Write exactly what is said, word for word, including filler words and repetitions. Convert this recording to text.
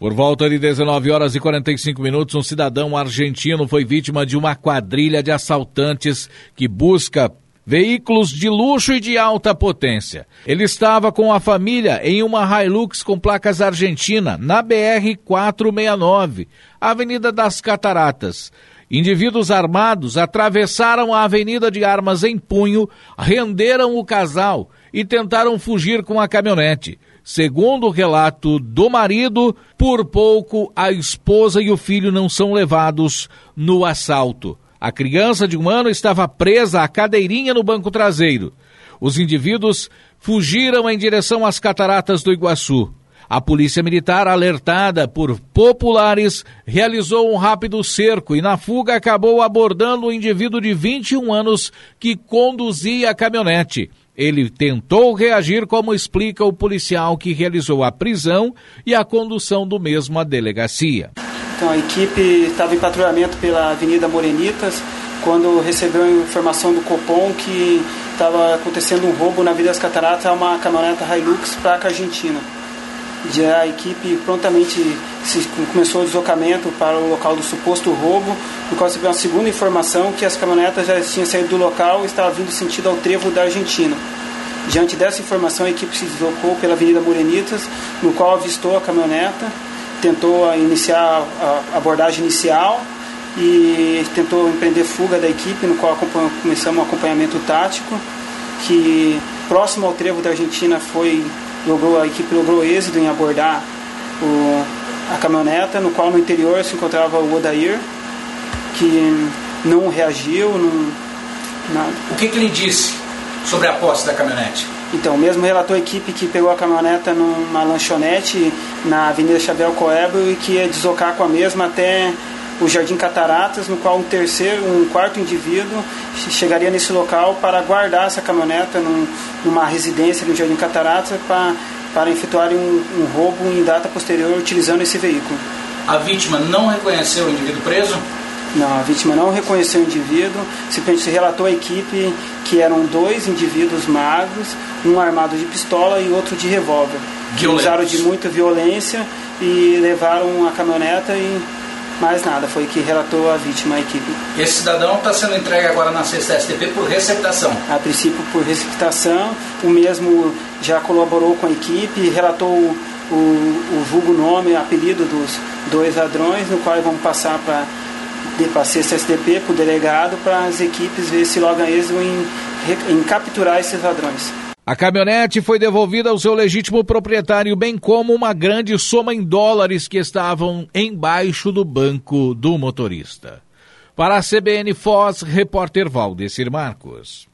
Por volta de dezenove horas e quarenta e cinco minutos, um cidadão argentino foi vítima de uma quadrilha de assaltantes que busca veículos de luxo e de alta potência. Ele estava com a família em uma Hilux com placas argentina, na B R quatrocentos e sessenta e nove, Avenida das Cataratas. Indivíduos armados atravessaram a avenida de armas em punho, renderam o casal e tentaram fugir com a caminhonete. Segundo o relato do marido, por pouco a esposa e o filho não são levados no assalto. A criança de um ano estava presa à cadeirinha no banco traseiro. Os indivíduos fugiram em direção às cataratas do Iguaçu. A polícia militar, alertada por populares, realizou um rápido cerco e na fuga acabou abordando um indivíduo de vinte e um anos que conduzia a caminhonete. Ele tentou reagir, como explica o policial que realizou a prisão e a condução do mesmo à delegacia. Então, a equipe estava em patrulhamento pela Avenida Morenitas quando recebeu a informação do Copom que estava acontecendo um roubo na Avenida das Cataratas a uma caminhoneta Hilux placa argentina. Já a equipe prontamente se começou o deslocamento para o local do suposto roubo, no qual recebeu uma segunda informação que as caminhonetas já tinham saído do local e estavam vindo sentido ao trevo da Argentina. Diante dessa informação, a equipe se deslocou pela Avenida Morenitas, no qual avistou a caminhoneta, tentou iniciar a abordagem inicial e tentou empreender fuga da equipe, no qual começamos um acompanhamento tático, que próximo ao trevo da Argentina foi... Logrou, a equipe logrou êxito em abordar o, a caminhoneta, no qual no interior se encontrava o Odair, que não reagiu, não, nada. O que, que ele disse sobre a posse da caminhonete? Então, mesmo relatou a equipe que pegou a caminhoneta numa lanchonete na Avenida Xavier Coelho e que ia deslocar com a mesma até o Jardim Cataratas, no qual um terceiro, um quarto indivíduo chegaria nesse local para guardar essa caminhoneta num, numa residência no Jardim Cataratas para, para efetuar um, um roubo em data posterior utilizando esse veículo. A vítima não reconheceu o indivíduo preso? Não, a vítima não reconheceu o indivíduo, simplesmente se relatou à equipe que eram dois indivíduos magros, um armado de pistola e outro de revólver, que usaram de muita violência e levaram a caminhoneta e mais nada, foi que relatou a vítima à equipe. Esse cidadão está sendo entregue agora na sexta S T P por receptação? A princípio por receptação, o mesmo já colaborou com a equipe, relatou o, o, o vulgo nome, apelido dos dois ladrões, no qual vamos passar para a sexta S T P, para o delegado, para as equipes ver se logo êxito em, em capturar esses ladrões. A caminhonete foi devolvida ao seu legítimo proprietário, bem como uma grande soma em dólares que estavam embaixo do banco do motorista. Para a C B N Foz, repórter Valdecir Marcos.